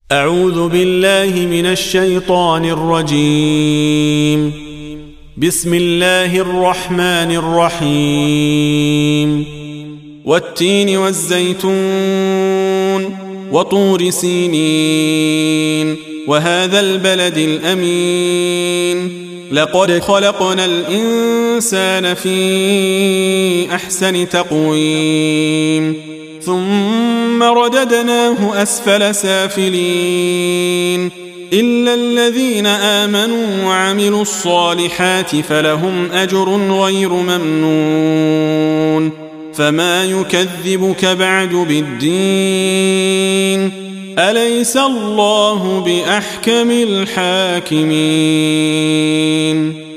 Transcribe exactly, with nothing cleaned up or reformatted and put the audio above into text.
أعوذ بالله من الشيطان الرجيم. بسم الله الرحمن الرحيم. والتين والزيتون وطور سينين وهذا البلد الأمين لقد خلقنا الإنسان في أحسن تقويم ثم رددناه أسفل سافلين إلا الذين آمنوا وعملوا الصالحات فلهم أجر غير ممنون فما يكذبك بعد بالدين أليس الله بأحكم الحاكمين.